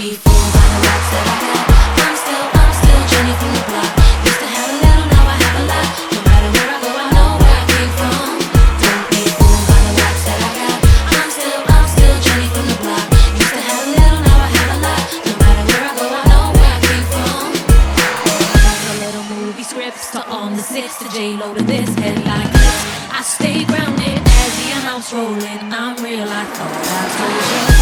be fooled by the rocks that I got. I'm still Jenny from the block. Used to have a little, now I have a lot. No matter where I go, I know where I came from. Don't be fooled by the rocks that I got. I'm still Jenny from the block. Used to have a little, now I have a lot. No matter where I go, I know where I came from. A little movie scripts to on the 6 to J-Lo to this headline clips. I stay grounded as the amounts rolling. I'm real, I thought I told you.